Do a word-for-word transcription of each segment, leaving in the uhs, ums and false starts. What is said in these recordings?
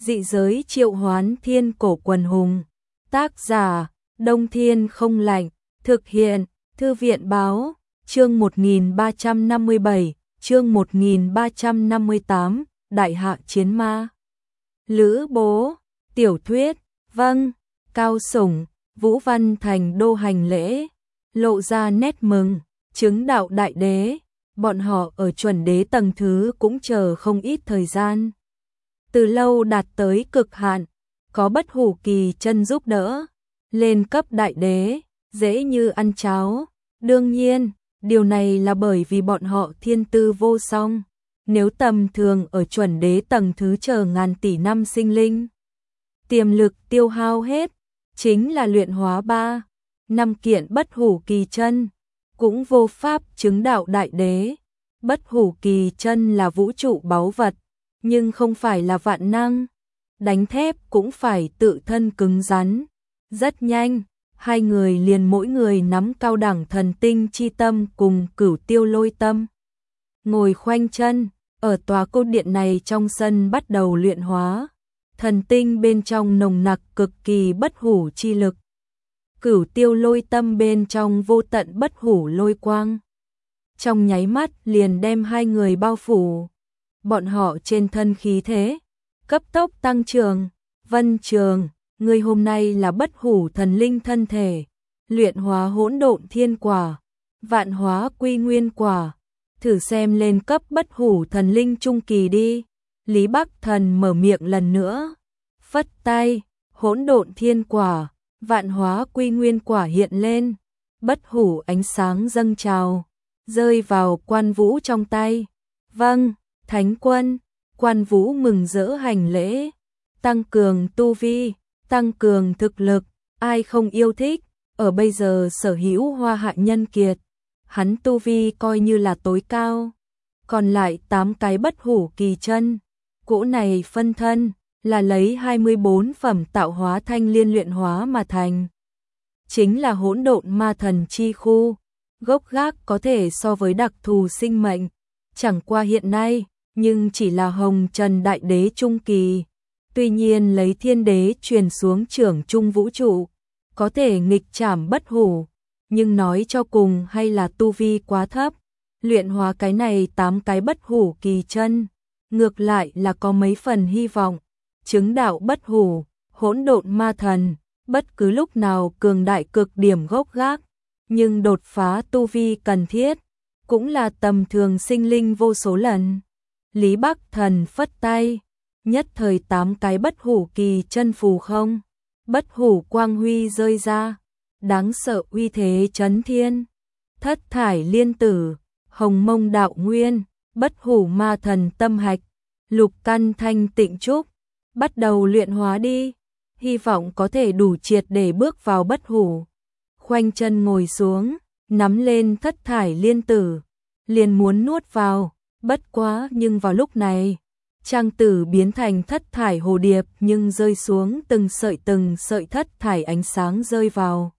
Dị giới triệu hoán thiên cổ quần hùng. Tác giả, Đông Thiên Không Lạnh. Thực hiện, Thư viện Báo. Chương một nghìn ba trăm năm mươi bảy, chương một nghìn ba trăm năm mươi tám, Đại hạ chiến ma. Lữ bố, tiểu thuyết, vâng, Cao Sủng, Vũ Văn Thành đô hành lễ, lộ ra nét mừng, chứng đạo đại đế, bọn họ ở chuẩn đế tầng thứ cũng chờ không ít thời gian. Từ lâu đạt tới cực hạn, có Bất Hủ Kỳ chân giúp đỡ, lên cấp đại đế, dễ như ăn cháo. Đương nhiên, điều này là bởi vì bọn họ thiên tư vô song. Nếu tầm thường ở chuẩn đế tầng thứ chờ ngàn tỷ năm sinh linh, tiềm lực tiêu hao hết, chính là luyện hóa ba, năm kiện Bất Hủ Kỳ chân, cũng vô pháp chứng đạo đại đế. Bất Hủ Kỳ chân là vũ trụ báu vật, nhưng không phải là vạn năng. Đánh thép cũng phải tự thân cứng rắn. Rất nhanh, hai người liền mỗi người nắm cao đẳng thần tinh chi tâm cùng cửu tiêu lôi tâm. Ngồi khoanh chân, ở tòa cung điện này trong sân bắt đầu luyện hóa. Thần tinh bên trong nồng nặc cực kỳ bất hủ chi lực. Cửu tiêu lôi tâm bên trong vô tận bất hủ lôi quang. Trong nháy mắt liền đem hai người bao phủ. Bọn họ trên thân khí thế, cấp tốc tăng trưởng. Vân Trường, người hôm nay là bất hủ thần linh thân thể, luyện hóa hỗn độn thiên quả, vạn hóa quy nguyên quả, thử xem lên cấp bất hủ thần linh trung kỳ đi. Lý Bắc Thần mở miệng lần nữa, phất tay, hỗn độn thiên quả, vạn hóa quy nguyên quả hiện lên, bất hủ ánh sáng dâng trào, rơi vào Quan Vũ trong tay. Vâng, Thánh Quân. Quan Vũ mừng rỡ hành lễ, tăng cường tu vi, tăng cường thực lực, ai không yêu thích. Ở bây giờ sở hữu Hoa Hạ nhân kiệt, hắn tu vi coi như là tối cao. Còn lại tám cái bất hủ kỳ chân, cỗ này phân thân là lấy hai mươi bốn phẩm tạo hóa thanh liên luyện hóa mà thành. Chính là hỗn độn ma thần chi khu, gốc gác có thể so với đặc thù sinh mệnh. Chẳng qua hiện nay, nhưng chỉ là hồng trần đại đế trung kỳ. Tuy nhiên lấy thiên đế truyền xuống trưởng trung vũ trụ, có thể nghịch trảm bất hủ, nhưng nói cho cùng hay là tu vi quá thấp. Luyện hóa cái này tám cái bất hủ kỳ chân, ngược lại là có mấy phần hy vọng. Chứng đạo bất hủ, hỗn độn ma thần, bất cứ lúc nào cường đại cực điểm gốc gác, nhưng đột phá tu vi cần thiết, cũng là tầm thường sinh linh vô số lần. Lý Bắc Thần phất tay, nhất thời tám cái bất hủ kỳ chân phù không, bất hủ quang huy rơi ra, đáng sợ uy thế chấn thiên. Thất thải liên tử, hồng mông đạo nguyên, bất hủ ma thần tâm hạch, lục căn thanh tịnh trúc, bắt đầu luyện hóa đi, hy vọng có thể đủ triệt để bước vào bất hủ. Khoanh chân ngồi xuống, nắm lên thất thải liên tử, liền muốn nuốt vào, bất quá nhưng vào lúc này, trang tử biến thành thất thải hồ điệp nhưng rơi xuống từng sợi từng sợi thất thải ánh sáng rơi vào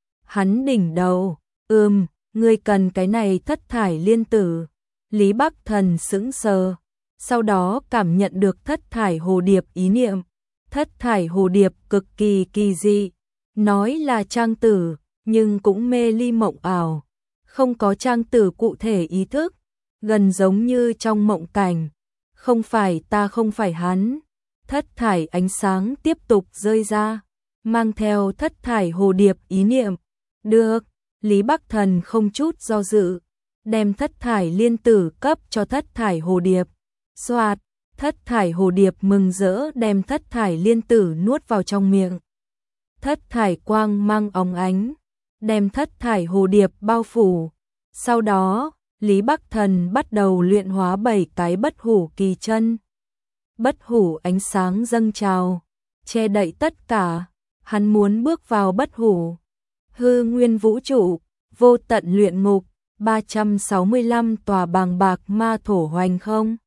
hắn đỉnh đầu. Ừm, ngươi cần cái này thất thải liên tử. Lý Bắc Thần sững sờ, sau đó cảm nhận được thất thải hồ điệp ý niệm. Thất thải hồ điệp cực kỳ kỳ dị, nói là trang tử, nhưng cũng mê ly mộng ảo, không có trang tử cụ thể ý thức, gần giống như trong mộng cảnh. Không phải ta không phải hắn. Thất thải ánh sáng tiếp tục rơi ra, mang theo thất thải hồ điệp ý niệm. Được, Lý Bắc Thần không chút do dự, đem thất thải liên tử cấp cho thất thải hồ điệp. Xoạt, thất thải hồ điệp mừng rỡ đem thất thải liên tử nuốt vào trong miệng. Thất thải quang mang óng ánh, đem thất thải hồ điệp bao phủ. Sau đó, Lý Bắc Thần bắt đầu luyện hóa bảy cái bất hủ kỳ chân. Bất hủ ánh sáng dâng trào, che đậy tất cả, hắn muốn bước vào bất hủ. Hư nguyên vũ trụ, vô tận luyện ngục, ba trăm sáu mươi lăm tòa bàng bạc ma thổ hoành không.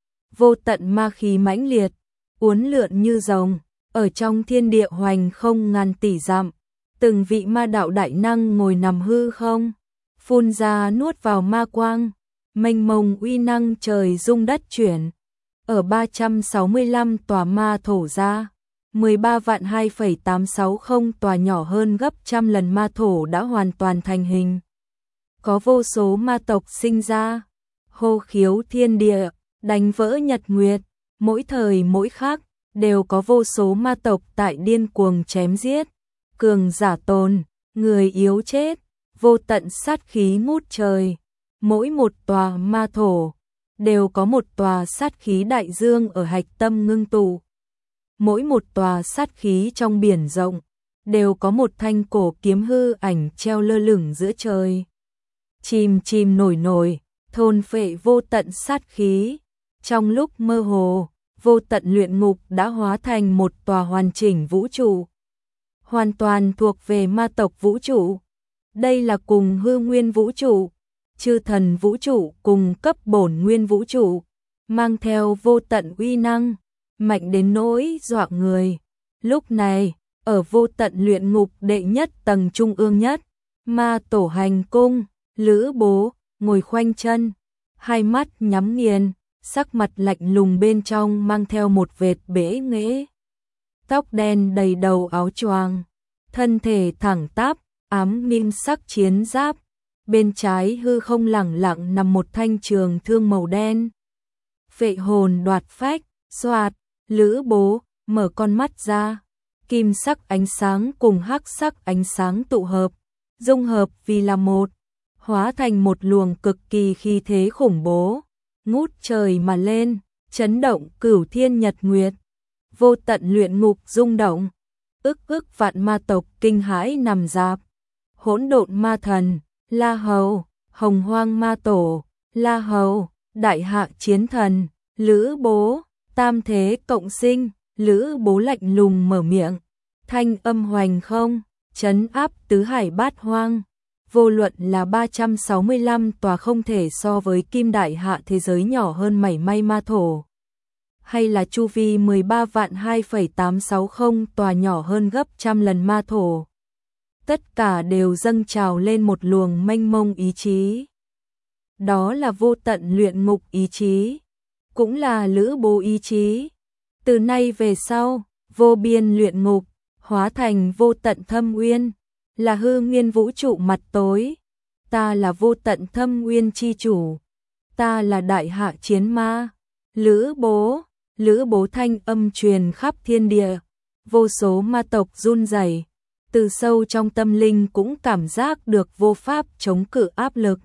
Vô tận ma khí mãnh liệt, uốn lượn như rồng, ở trong thiên địa hoành không ngàn tỷ dặm. Từng vị ma đạo đại năng ngồi nằm hư không, phun ra nuốt vào ma quang, mênh mông uy năng trời rung đất chuyển. ở ba trăm sáu mươi lăm tòa ma thổ ra, mười ba vạn hai phẩy tám sáu không tòa nhỏ hơn gấp trăm lần ma thổ đã hoàn toàn thành hình. Có vô số ma tộc sinh ra, hô khiếu thiên địa, đánh vỡ nhật nguyệt, mỗi thời mỗi khác, đều có vô số ma tộc tại điên cuồng chém giết, cường giả tồn, người yếu chết, vô tận sát khí ngút trời. Mỗi một tòa ma thổ đều có một tòa sát khí đại dương ở hạch tâm ngưng tụ. Mỗi một tòa sát khí trong biển rộng đều có một thanh cổ kiếm hư ảnh treo lơ lửng giữa trời. Chìm chìm nổi nổi, thôn phệ vô tận sát khí. Trong lúc mơ hồ, vô tận luyện ngục đã hóa thành một tòa hoàn chỉnh vũ trụ, hoàn toàn thuộc về ma tộc vũ trụ. Đây là cùng hư nguyên vũ trụ, chư thần vũ trụ cùng cấp bổn nguyên vũ trụ, mang theo vô tận uy năng, mạnh đến nỗi dọa người. Lúc này, ở vô tận luyện ngục đệ nhất tầng trung ương nhất, ma tổ hành cung, Lữ Bố ngồi khoanh chân, hai mắt nhắm nghiền, sắc mặt lạnh lùng, bên trong mang theo một vệt bể nghễ. Tóc đen đầy đầu áo choàng, thân thể thẳng tắp, ám kim sắc chiến giáp, bên trái hư không lẳng lặng nằm một thanh trường thương màu đen. Phệ hồn đoạt phách, xoạt, Lữ Bố mở con mắt ra, kim sắc ánh sáng cùng hắc sắc ánh sáng tụ hợp, dung hợp vì là một, hóa thành một luồng cực kỳ khí thế khủng bố, ngút trời mà lên, chấn động cửu thiên nhật nguyệt. Vô tận luyện ngục rung động, ức ức vạn ma tộc kinh hãi nằm rạp. Hỗn độn ma thần, La Hầu, Hồng Hoang ma tổ, La Hầu, Đại Hạ chiến thần, Lữ Bố, tam thế cộng sinh. Lữ Bố lạnh lùng mở miệng, thanh âm hoành không, trấn áp tứ hải bát hoang. Vô luận là ba trăm sáu mươi lăm tòa không thể so với Kim Đại Hạ thế giới nhỏ hơn mảy may ma thổ, hay là chu vi mười ba vạn hai phẩy tám sáu không tòa nhỏ hơn gấp trăm lần ma thổ, tất cả đều dâng trào lên một luồng mênh mông ý chí. Đó là vô tận luyện ngục ý chí, cũng là Lữ Bố ý chí. Từ nay về sau, vô biên luyện ngục hóa thành vô tận thâm uyên, là hư nguyên vũ trụ mặt tối. Ta là vô tận thâm uyên chi chủ, ta là Đại Hạ chiến ma. Lữ Bố, Lữ Bố thanh âm truyền khắp thiên địa, vô số ma tộc run rẩy, từ sâu trong tâm linh cũng cảm giác được vô pháp chống cự áp lực.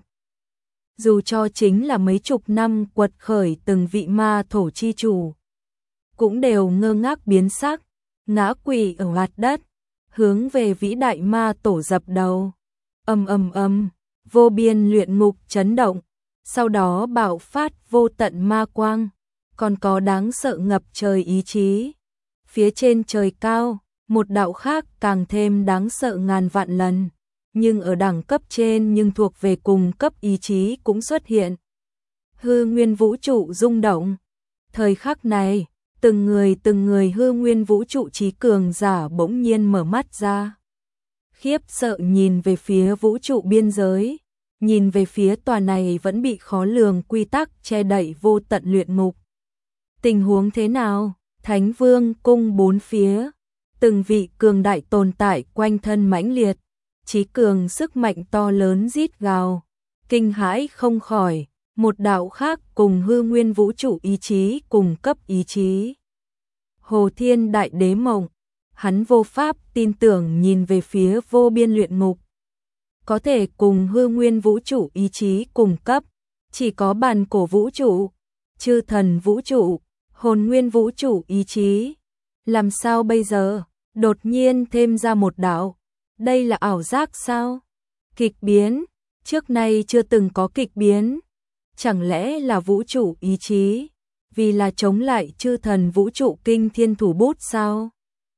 Dù cho chính là mấy chục năm quật khởi từng vị ma thổ chi chủ, cũng đều ngơ ngác biến sắc, ngã quỵ ở mặt đất, hướng về vĩ đại ma tổ dập đầu. Ầm ầm ầm, vô biên luyện ngục chấn động, sau đó bạo phát vô tận ma quang, còn có đáng sợ ngập trời ý chí. Phía trên trời cao, một đạo khác càng thêm đáng sợ ngàn vạn lần, nhưng ở đẳng cấp trên nhưng thuộc về cùng cấp ý chí cũng xuất hiện. Hư nguyên vũ trụ rung động. Thời khắc này, từng người từng người hư nguyên vũ trụ trí cường giả bỗng nhiên mở mắt ra, khiếp sợ nhìn về phía vũ trụ biên giới, nhìn về phía tòa này vẫn bị khó lường quy tắc che đậy vô tận luyện ngục. Tình huống thế nào? Thánh Vương cung bốn phía, từng vị cường đại tồn tại quanh thân mãnh liệt, trí cường sức mạnh to lớn rít gào, kinh hãi không khỏi. Một đạo khác cùng hư nguyên vũ trụ ý chí cùng cấp ý chí. Hồ Thiên Đại Đế mộng, hắn vô pháp tin tưởng nhìn về phía vô biên luyện ngục. Có thể cùng hư nguyên vũ trụ ý chí cùng cấp, chỉ có bàn cổ vũ trụ, chư thần vũ trụ, hồn nguyên vũ trụ ý chí. Làm sao bây giờ? Đột nhiên thêm ra một đạo. Đây là ảo giác sao? Kịch biến, trước nay chưa từng có kịch biến. Chẳng lẽ là vũ trụ ý chí, vì là chống lại chư thần vũ trụ kinh thiên thủ bút sao?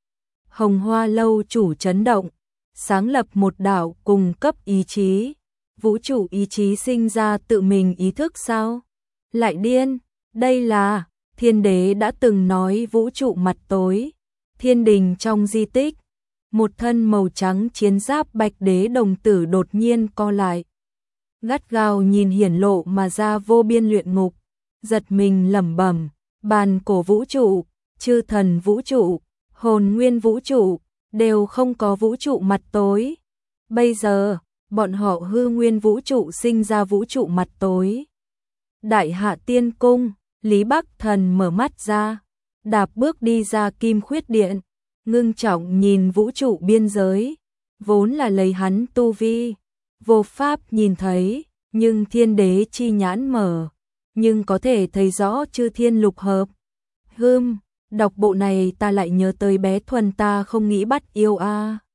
Hồng Hoa lâu chủ chấn động, sáng lập một đạo cùng cấp ý chí, vũ trụ ý chí sinh ra tự mình ý thức sao? Lại điên, đây là, thiên đế đã từng nói vũ trụ mặt tối, thiên đình trong di tích, một thân màu trắng chiến giáp bạch đế đồng tử đột nhiên co lại. Gắt gao nhìn hiển lộ mà ra vô biên luyện ngục, giật mình lẩm bẩm, bàn cổ vũ trụ, chư thần vũ trụ, hồn nguyên vũ trụ, đều không có vũ trụ mặt tối. Bây giờ, bọn họ hư nguyên vũ trụ sinh ra vũ trụ mặt tối. Đại Hạ Tiên Cung, Lý Bắc Thần mở mắt ra, đạp bước đi ra Kim Khuyết Điện, ngưng trọng nhìn vũ trụ biên giới, vốn là lấy hắn tu vi, vô pháp nhìn thấy, nhưng thiên đế chi nhãn mở, nhưng có thể thấy rõ chư thiên lục hợp. Hừm, đọc bộ này ta lại nhớ tới bé Thuần ta không nghĩ bắt yêu a.